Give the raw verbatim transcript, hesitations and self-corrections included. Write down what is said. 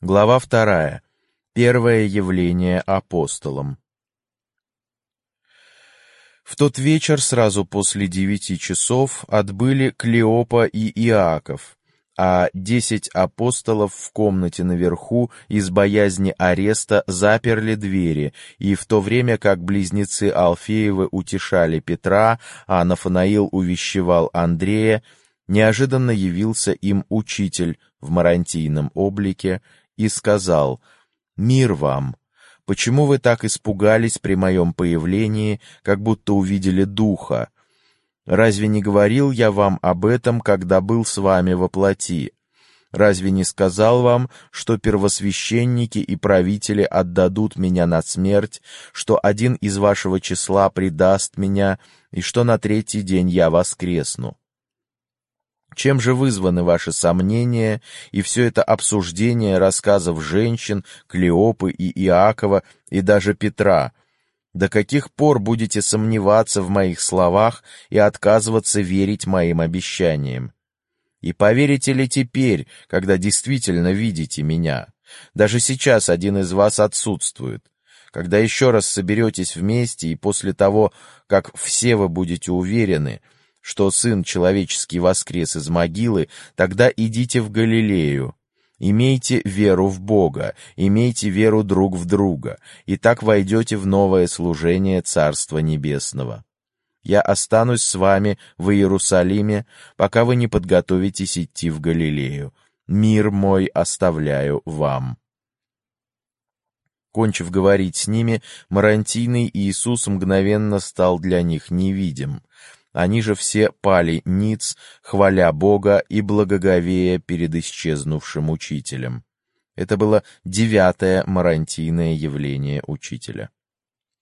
Глава вторая. Первое явление апостолам. В тот вечер, сразу после девяти часов, отбыли Клеопа и Иаков, а десять апостолов в комнате наверху из боязни ареста заперли двери, и в то время как близнецы Алфеевы утешали Петра, а Нафанаил увещевал Андрея, неожиданно явился им учитель в морантийном облике и сказал: «Мир вам! Почему вы так испугались при моем появлении, как будто увидели духа? Разве не говорил я вам об этом, когда был с вами во плоти? Разве не сказал вам, что первосвященники и правители отдадут меня на смерть, что один из вашего числа предаст меня, и что на третий день я воскресну? Чем же вызваны ваши сомнения и все это обсуждение рассказов женщин, Клеопы и Иакова, и даже Петра? До каких пор будете сомневаться в моих словах и отказываться верить моим обещаниям? И поверите ли теперь, когда действительно видите меня? Даже сейчас один из вас отсутствует. Когда еще раз соберетесь вместе, и после того, как все вы будете уверены, что Сын Человеческий воскрес из могилы, тогда идите в Галилею. Имейте веру в Бога, имейте веру друг в друга, и так войдете в новое служение Царства Небесного. Я останусь с вами в Иерусалиме, пока вы не подготовитесь идти в Галилею. Мир мой оставляю вам». Кончив говорить с ними, морантийный Иисус мгновенно стал для них невидим. Они же все пали ниц, хваля Бога и благоговея перед исчезнувшим учителем. Это было девятое морантийное явление учителя.